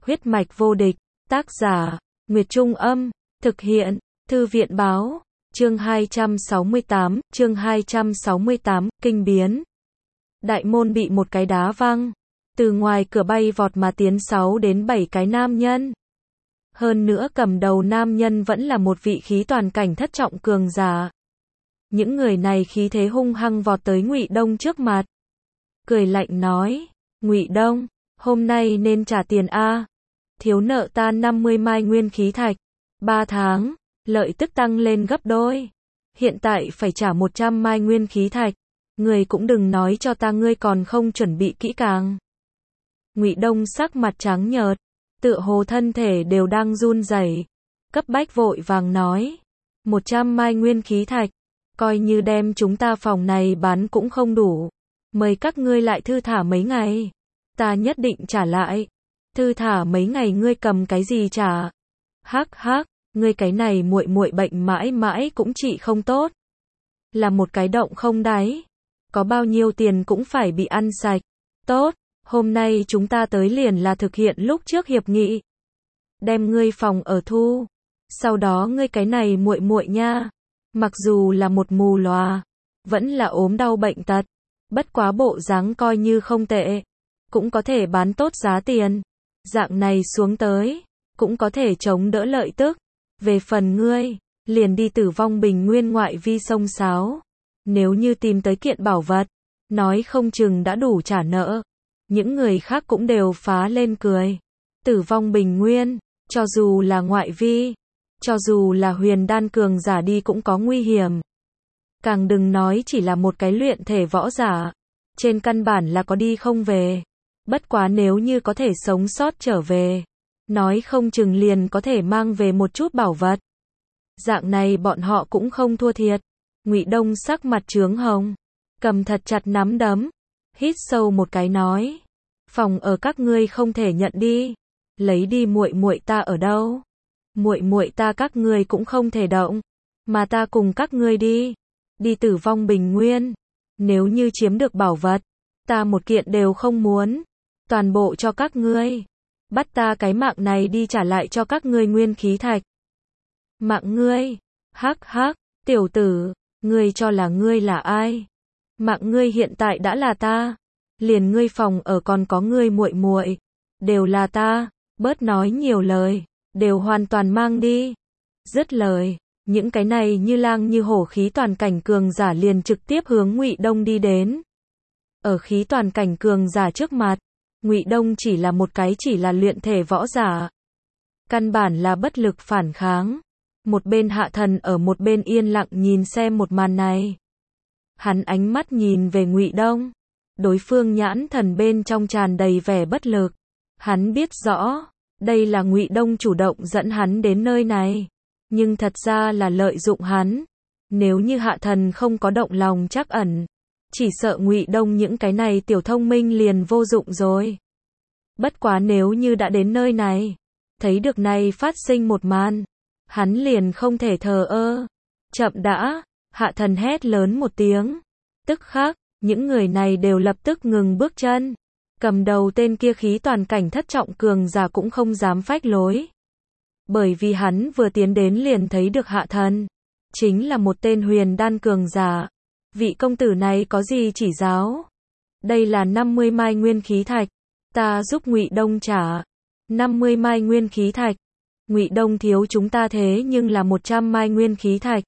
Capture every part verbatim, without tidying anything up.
Huyết mạch vô địch, tác giả, Nguyệt Trung Âm, thực hiện, Thư viện Báo, chương hai trăm sáu mươi tám, chương hai trăm sáu mươi tám, kinh biến. Đại môn bị một cái đá văng, từ ngoài cửa bay vọt mà tiến sáu đến bảy cái nam nhân. Hơn nữa cầm đầu nam nhân vẫn là một vị khí toàn cảnh thất trọng cường giả. Những người này khí thế hung hăng vọt tới Ngụy Đông trước mặt. Cười lạnh nói, Ngụy Đông, hôm nay nên trả tiền a. Thiếu nợ ta năm mươi mai nguyên khí thạch. ba tháng, lợi tức tăng lên gấp đôi. Hiện tại phải trả một trăm mai nguyên khí thạch. Người cũng đừng nói cho ta ngươi còn không chuẩn bị kỹ càng. Ngụy Đông sắc mặt trắng nhợt, tựa hồ thân thể đều đang run rẩy, cấp bách vội vàng nói, một trăm mai nguyên khí thạch, coi như đem chúng ta phòng này bán cũng không đủ, mời các ngươi lại thư thả mấy ngày, ta nhất định trả lại. Thư thả mấy ngày ngươi cầm cái gì trả? Hắc hắc, ngươi cái này muội muội bệnh mãi mãi cũng trị không tốt, là một cái động không đáy, có bao nhiêu tiền cũng phải bị ăn sạch. Tốt, hôm nay chúng ta tới liền là thực hiện lúc trước hiệp nghị, đem ngươi phòng ở thu, sau đó ngươi cái này muội muội nha, mặc dù là một mù lòa, vẫn là ốm đau bệnh tật, bất quá bộ dáng coi như không tệ, cũng có thể bán tốt giá tiền, dạng này xuống tới, cũng có thể chống đỡ lợi tức. Về phần ngươi, liền đi Tử Vong Bình Nguyên ngoại vi sông Sáo, nếu như tìm tới kiện bảo vật, nói không chừng đã đủ trả nợ. Những người khác cũng đều phá lên cười. Tử Vong Bình Nguyên, cho dù là ngoại vi, cho dù là huyền đan cường giả đi cũng có nguy hiểm. Càng đừng nói chỉ là một cái luyện thể võ giả, trên căn bản là có đi không về. Bất quá nếu như có thể sống sót trở về, nói không chừng liền có thể mang về một chút bảo vật. Dạng này bọn họ cũng không thua thiệt. Ngụy Đông sắc mặt chướng hồng, cầm thật chặt nắm đấm, hít sâu một cái nói, phòng ở các ngươi không thể nhận đi, lấy đi muội muội ta ở đâu? Muội muội ta các ngươi cũng không thể động, mà ta cùng các ngươi đi, đi Tử Vong Bình Nguyên, nếu như chiếm được bảo vật, ta một kiện đều không muốn, toàn bộ cho các ngươi, bắt ta cái mạng này đi trả lại cho các ngươi nguyên khí thạch. Mạng ngươi? Hắc hắc, tiểu tử, ngươi cho là ngươi là ai? Mạng ngươi hiện tại đã là ta, liền ngươi phòng ở còn có ngươi muội muội, đều là ta, bớt nói nhiều lời, đều hoàn toàn mang đi. Dứt lời, những cái này như lang như hổ khí toàn cảnh cường giả liền trực tiếp hướng Ngụy Đông đi đến. Ở khí toàn cảnh cường giả trước mặt, Ngụy Đông chỉ là một cái chỉ là luyện thể võ giả, căn bản là bất lực phản kháng. Một bên Hạ Thần ở một bên yên lặng nhìn xem một màn này. Hắn ánh mắt nhìn về Ngụy Đông, đối phương nhãn thần bên trong tràn đầy vẻ bất lực. Hắn biết rõ, đây là Ngụy Đông chủ động dẫn hắn đến nơi này, nhưng thật ra là lợi dụng hắn. Nếu như Hạ Thần không có động lòng trắc ẩn, chỉ sợ Ngụy Đông những cái này tiểu thông minh liền vô dụng rồi. Bất quá nếu như đã đến nơi này, thấy được này phát sinh một màn, hắn liền không thể thờ ơ. Chậm đã, Hạ Thần hét lớn một tiếng. Tức khắc, những người này đều lập tức ngừng bước chân. Cầm đầu tên kia khí toàn cảnh thất trọng cường giả cũng không dám phách lối. Bởi vì hắn vừa tiến đến liền thấy được Hạ Thần, chính là một tên huyền đan cường giả. Vị công tử này có gì chỉ giáo? Đây là năm mươi mai nguyên khí thạch, ta giúp Ngụy Đông trả. năm mươi mai nguyên khí thạch. Ngụy Đông thiếu chúng ta thế nhưng là một trăm mai nguyên khí thạch.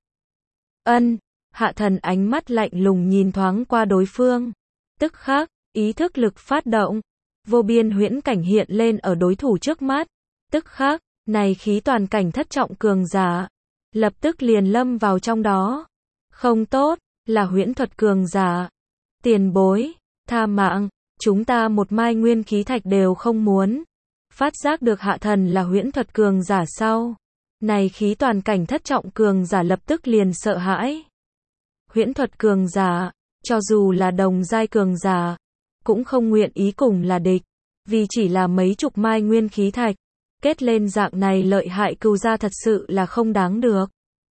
Ân, Hạ Thần ánh mắt lạnh lùng nhìn thoáng qua đối phương. Tức khắc, ý thức lực phát động, vô biên huyễn cảnh hiện lên ở đối thủ trước mắt. Tức khắc, này khí toàn cảnh thất trọng cường giả, lập tức liền lâm vào trong đó. Không tốt, là huyễn thuật cường giả. Tiền bối, tha mạng, chúng ta một mai nguyên khí thạch đều không muốn. Phát giác được Hạ Thần là huyễn thuật cường giả sau, này khí toàn cảnh thất trọng cường giả lập tức liền sợ hãi. Huyễn thuật cường giả, cho dù là đồng giai cường giả, cũng không nguyện ý cùng là địch, vì chỉ là mấy chục mai nguyên khí thạch, kết lên dạng này lợi hại cừu gia thật sự là không đáng được.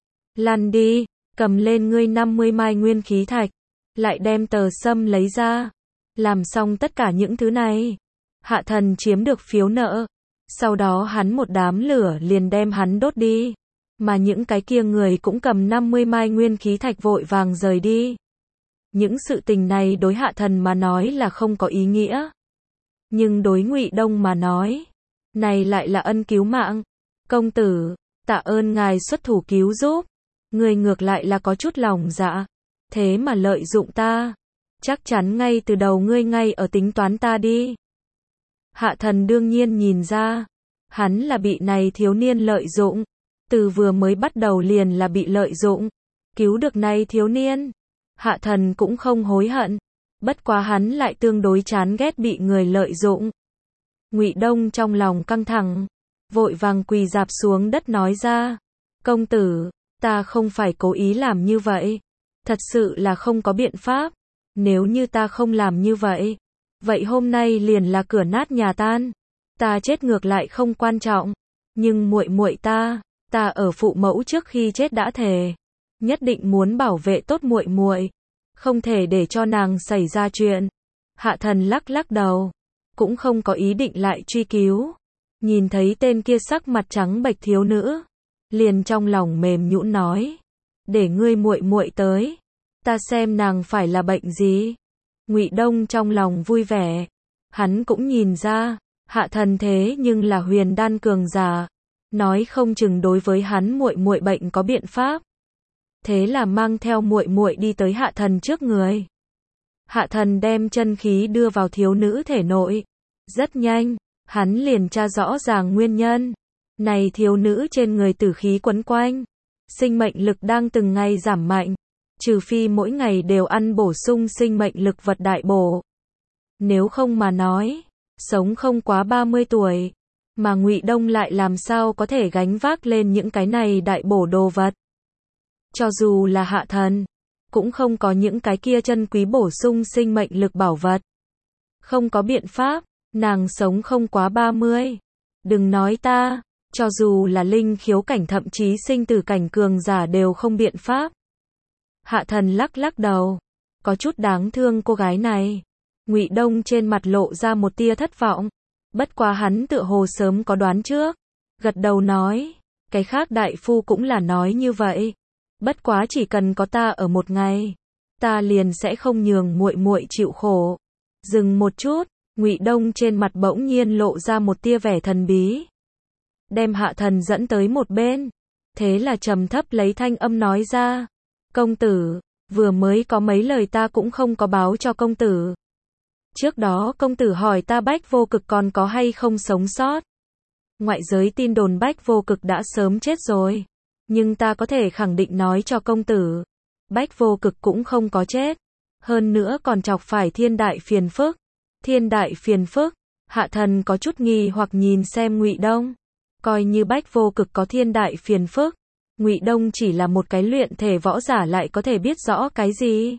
Lăn đi, cầm lên ngươi năm mươi mai nguyên khí thạch, lại đem tờ sâm lấy ra, làm xong tất cả những thứ này. Hạ Thần chiếm được phiếu nợ, Sau đó hắn một đám lửa liền đem hắn đốt đi. Mà những cái kia người cũng cầm năm mươi mai nguyên khí thạch vội vàng rời đi. Những sự tình này đối Hạ Thần mà nói là không có ý nghĩa. Nhưng đối Ngụy Đông mà nói, này lại là ân cứu mạng. Công tử, tạ ơn ngài xuất thủ cứu giúp. Người ngược lại là có chút lòng dạ. Thế mà lợi dụng ta. Chắc chắn ngay từ đầu ngươi ngay ở tính toán ta đi. Hạ Thần đương nhiên nhìn ra. Hắn là bị này thiếu niên lợi dụng. Từ vừa mới bắt đầu liền là bị lợi dụng. Cứu được này thiếu niên. Hạ Thần cũng không hối hận. Bất quá hắn lại tương đối chán ghét bị người lợi dụng. Ngụy Đông trong lòng căng thẳng. Vội vàng quỳ dạp xuống đất nói ra. Công tử, ta không phải cố ý làm như vậy. Thật sự là không có biện pháp. Nếu như ta không làm như vậy. Vậy hôm nay liền là cửa nát nhà tan. Ta chết ngược lại không quan trọng. Nhưng muội muội ta, ta ở phụ mẫu trước khi chết đã thề. Nhất định muốn bảo vệ tốt muội muội. Không thể để cho nàng xảy ra chuyện. Hạ Thần lắc lắc đầu. Cũng không có ý định lại truy cứu. Nhìn thấy tên kia sắc mặt trắng bệch thiếu nữ. Liền trong lòng mềm nhũn nói. Để ngươi muội muội tới. Ta xem nàng phải là bệnh gì. Ngụy Đông trong lòng vui vẻ. Hắn cũng nhìn ra. Hạ Thần thế nhưng là huyền đan cường giả. Nói không chừng đối với hắn muội muội bệnh có biện pháp. Thế là mang theo muội muội đi tới Hạ Thần trước người. Hạ Thần đem chân khí đưa vào thiếu nữ thể nội. Rất nhanh, hắn liền tra rõ ràng nguyên nhân. Này thiếu nữ trên người tử khí quấn quanh. Sinh mệnh lực đang từng ngày giảm mạnh. Trừ phi mỗi ngày đều ăn bổ sung sinh mệnh lực vật đại bổ. Nếu không mà nói, sống không quá ba mươi tuổi. Mà Ngụy Đông lại làm sao có thể gánh vác lên những cái này đại bổ đồ vật. Cho dù là Hạ Thần, cũng không có những cái kia chân quý bổ sung sinh mệnh lực bảo vật. Không có biện pháp, nàng sống không quá ba mươi. Đừng nói ta, cho dù là linh khiếu cảnh thậm chí sinh tử cảnh cường giả đều không biện pháp. Hạ Thần lắc lắc đầu, có chút đáng thương cô gái này. Ngụy Đông trên mặt lộ ra một tia thất vọng. Bất quá hắn tựa hồ sớm có đoán trước. Gật đầu nói, cái khác đại phu cũng là nói như vậy. Bất quá chỉ cần có ta ở một ngày, ta liền sẽ không nhường muội muội chịu khổ. Dừng một chút, Ngụy Đông trên mặt bỗng nhiên lộ ra một tia vẻ thần bí. Đem Hạ Thần dẫn tới một bên. Thế là trầm thấp lấy thanh âm nói ra. Công tử, vừa mới có mấy lời ta cũng không có báo cho công tử. Trước đó công tử hỏi ta Bách Vô Cực còn có hay không sống sót. Ngoại giới tin đồn Bách Vô Cực đã sớm chết rồi. Nhưng ta có thể khẳng định nói cho công tử. Bách Vô Cực cũng không có chết. Hơn nữa còn chọc phải thiên đại phiền phức. Thiên đại phiền phức. Hạ Thần có chút nghi hoặc nhìn xem Ngụy Đông. Coi như Bách Vô Cực có thiên đại phiền phức. Ngụy Đông chỉ là một cái luyện thể võ giả lại có thể biết rõ cái gì.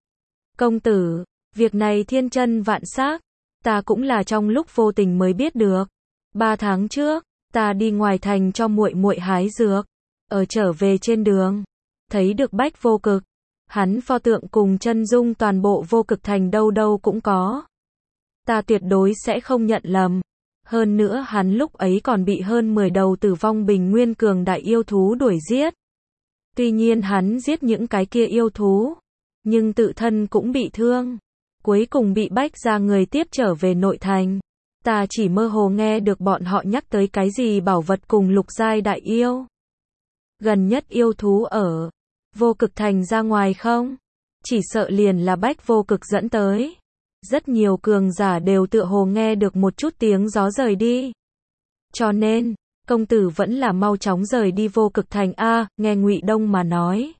Công tử, việc này thiên chân vạn xác. Ta cũng là trong lúc vô tình mới biết được. Ba tháng trước, ta đi ngoài thành cho muội muội hái dược. Ở trở về trên đường, thấy được Bách Vô Cực. Hắn pho tượng cùng chân dung toàn bộ Vô Cực thành đâu đâu cũng có. Ta tuyệt đối sẽ không nhận lầm. Hơn nữa hắn lúc ấy còn bị hơn mười đầu tử vong bình nguyên cường đại yêu thú đuổi giết. Tuy nhiên hắn giết những cái kia yêu thú, nhưng tự thân cũng bị thương. Cuối cùng bị Bách ra người tiếp trở về nội thành. Ta chỉ mơ hồ nghe được bọn họ nhắc tới cái gì bảo vật cùng lục giai đại yêu. Gần nhất yêu thú ở Vô Cực thành ra ngoài không? Chỉ sợ liền là Bách Vô Cực dẫn tới. Rất nhiều cường giả đều tựa hồ nghe được một chút tiếng gió rời đi. Cho nên, công tử vẫn là mau chóng rời đi Vô Cực thành a, nghe Ngụy Đông mà nói.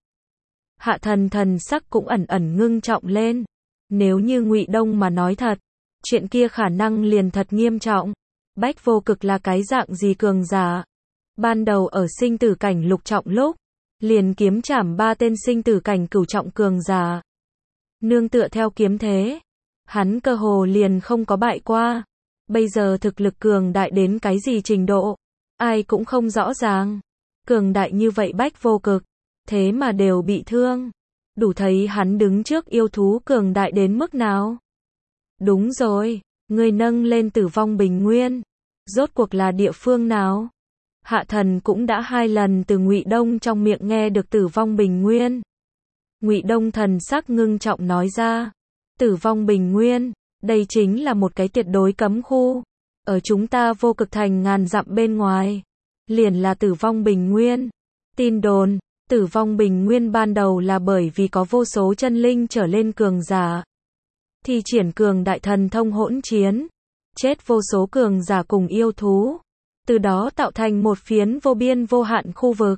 Hạ Thần thần sắc cũng ẩn ẩn ngưng trọng lên. Nếu như Ngụy Đông mà nói thật, chuyện kia khả năng liền thật nghiêm trọng. Bách Vô Cực là cái dạng gì cường giả? Ban đầu ở sinh tử cảnh lục trọng lúc, liền kiếm trảm ba tên sinh tử cảnh cửu trọng cường giả. Nương tựa theo kiếm thế, hắn cơ hồ liền không có bại qua. Bây giờ thực lực cường đại đến cái gì trình độ, ai cũng không rõ ràng. Cường đại như vậy Bách Vô Cực, thế mà đều bị thương. Đủ thấy hắn đứng trước yêu thú cường đại đến mức nào. Đúng rồi, người nâng lên tử vong bình nguyên. Rốt cuộc là địa phương nào? Hạ thần cũng đã hai lần từ Ngụy Đông trong miệng nghe được Tử Vong Bình Nguyên. Ngụy Đông thần sắc ngưng trọng nói ra, Tử Vong Bình Nguyên, đây chính là một cái tuyệt đối cấm khu, ở chúng ta Vô Cực Thành ngàn dặm bên ngoài, liền là Tử Vong Bình Nguyên. Tin đồn, Tử Vong Bình Nguyên ban đầu là bởi vì có vô số chân linh trở lên cường giả, thi triển cường đại thần thông hỗn chiến, chết vô số cường giả cùng yêu thú, từ đó tạo thành một phiến vô biên vô hạn khu vực,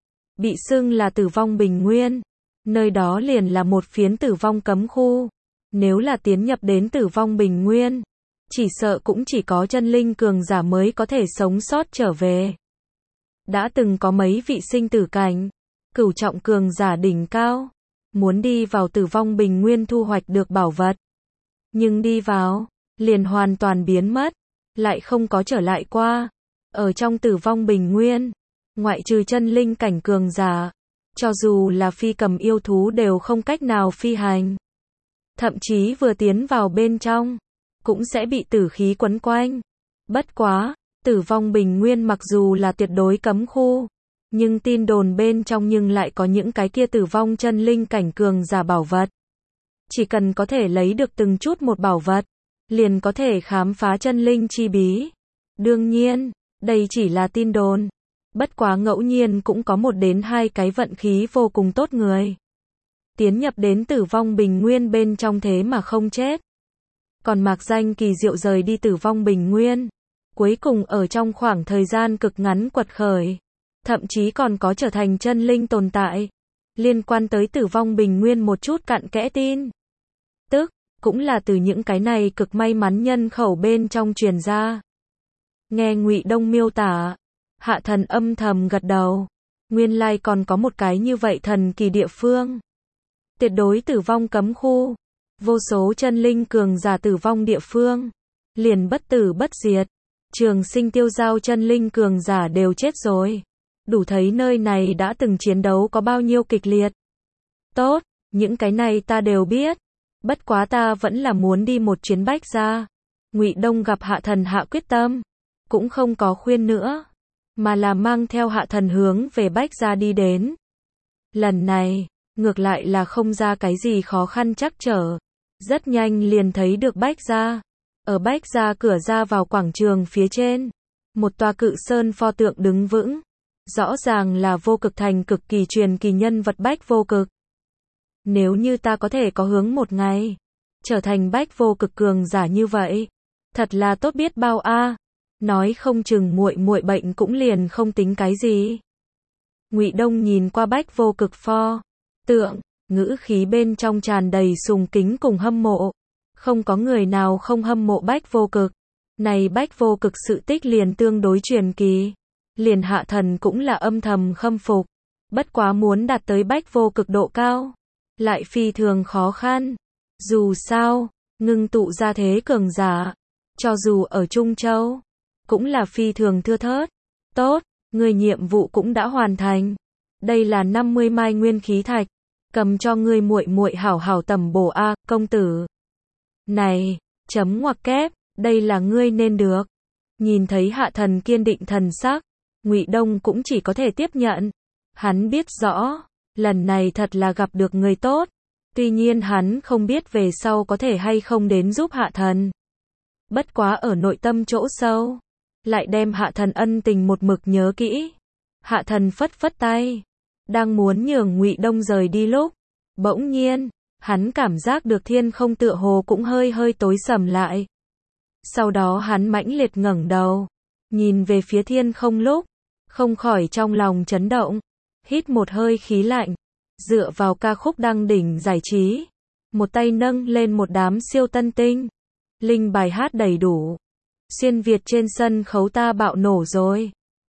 bị xưng là Tử Vong Bình Nguyên. Nơi đó liền là một phiến tử vong cấm khu. Nếu là tiến nhập đến Tử Vong Bình Nguyên, chỉ sợ cũng chỉ có chân linh cường giả mới có thể sống sót trở về. Đã từng có mấy vị sinh tử cảnh, cửu trọng cường giả đỉnh cao, muốn đi vào Tử Vong Bình Nguyên thu hoạch được bảo vật. Nhưng đi vào, liền hoàn toàn biến mất, lại không có trở lại qua. Ở trong Tử Vong Bình Nguyên, ngoại trừ chân linh cảnh cường giả, cho dù là phi cầm yêu thú đều không cách nào phi hành. Thậm chí vừa tiến vào bên trong, cũng sẽ bị tử khí quấn quanh. Bất quá, Tử Vong Bình Nguyên mặc dù là tuyệt đối cấm khu, nhưng tin đồn bên trong nhưng lại có những cái kia tử vong chân linh cảnh cường giả bảo vật. Chỉ cần có thể lấy được từng chút một bảo vật, liền có thể khám phá chân linh chi bí. Đương nhiên, đây chỉ là tin đồn. Bất quá ngẫu nhiên cũng có một đến hai cái vận khí vô cùng tốt người tiến nhập đến Tử Vong Bình Nguyên bên trong thế mà không chết. Còn mạc danh kỳ diệu rời đi Tử Vong Bình Nguyên, cuối cùng ở trong khoảng thời gian cực ngắn quật khởi, thậm chí còn có trở thành chân linh tồn tại. Liên quan tới Tử Vong Bình Nguyên một chút cặn kẽ tin tức, cũng là từ những cái này cực may mắn nhân khẩu bên trong truyền ra. Nghe Ngụy Đông miêu tả, Hạ thần âm thầm gật đầu. Nguyên lai còn có một cái như vậy thần kỳ địa phương. Tuyệt đối tử vong cấm khu. Vô số chân linh cường giả tử vong địa phương. Liền bất tử bất diệt. Trường sinh tiêu giao chân linh cường giả đều chết rồi. Đủ thấy nơi này đã từng chiến đấu có bao nhiêu kịch liệt. Tốt, những cái này ta đều biết. Bất quá ta vẫn là muốn đi một chuyến Bách Gia. Ngụy Đông gặp Hạ thần hạ quyết tâm. Cũng không có khuyên nữa, mà là mang theo Hạ thần hướng về Bách Gia đi đến. Lần này, ngược lại là không ra cái gì khó khăn trắc trở. Rất nhanh liền thấy được Bách Gia. Ở Bách Gia cửa ra vào quảng trường phía trên, một tòa cự sơn pho tượng đứng vững. Rõ ràng là Vô Cực Thành cực kỳ truyền kỳ nhân vật Bách Vô Cực. Nếu như ta có thể có hướng một ngày trở thành Bách Vô Cực cường giả như vậy, thật là tốt biết bao a. Nói không chừng muội muội bệnh cũng liền không tính cái gì. Ngụy Đông nhìn qua Bách Vô Cực pho tượng, ngữ khí bên trong tràn đầy sùng kính cùng hâm mộ. Không có người nào không hâm mộ Bách Vô Cực. Này Bách Vô Cực sự tích liền tương đối truyền kỳ. Liền Hạ thần cũng là âm thầm khâm phục. Bất quá muốn đạt tới Bách Vô Cực độ cao, lại phi thường khó khăn. Dù sao, ngưng tụ ra thế cường giả, cho dù ở Trung Châu, cũng là phi thường thưa thớt. Tốt, người nhiệm vụ cũng đã hoàn thành. Đây là năm mươi mai nguyên khí thạch, cầm cho ngươi muội muội hảo hảo tầm bổ a, công tử. Này, chấm ngoặc kép, đây là ngươi nên được. Nhìn thấy Hạ thần kiên định thần sắc, Ngụy Đông cũng chỉ có thể tiếp nhận. Hắn biết rõ, lần này thật là gặp được người tốt. Tuy nhiên hắn không biết về sau có thể hay không đến giúp Hạ thần. Bất quá ở nội tâm chỗ sâu, lại đem Hạ thần ân tình một mực nhớ kỹ. Hạ thần phất phất tay, đang muốn nhường Ngụy Đông rời đi lúc, bỗng nhiên, hắn cảm giác được thiên không tựa hồ cũng hơi hơi tối sầm lại. Sau đó hắn mãnh liệt ngẩng đầu, nhìn về phía thiên không lúc, không khỏi trong lòng chấn động, hít một hơi khí lạnh, dựa vào ca khúc đăng đỉnh giải trí, một tay nâng lên một đám siêu tân tinh, linh bài hát đầy đủ. Xuyên Việt trên sân khấu ta bạo nổ rồi.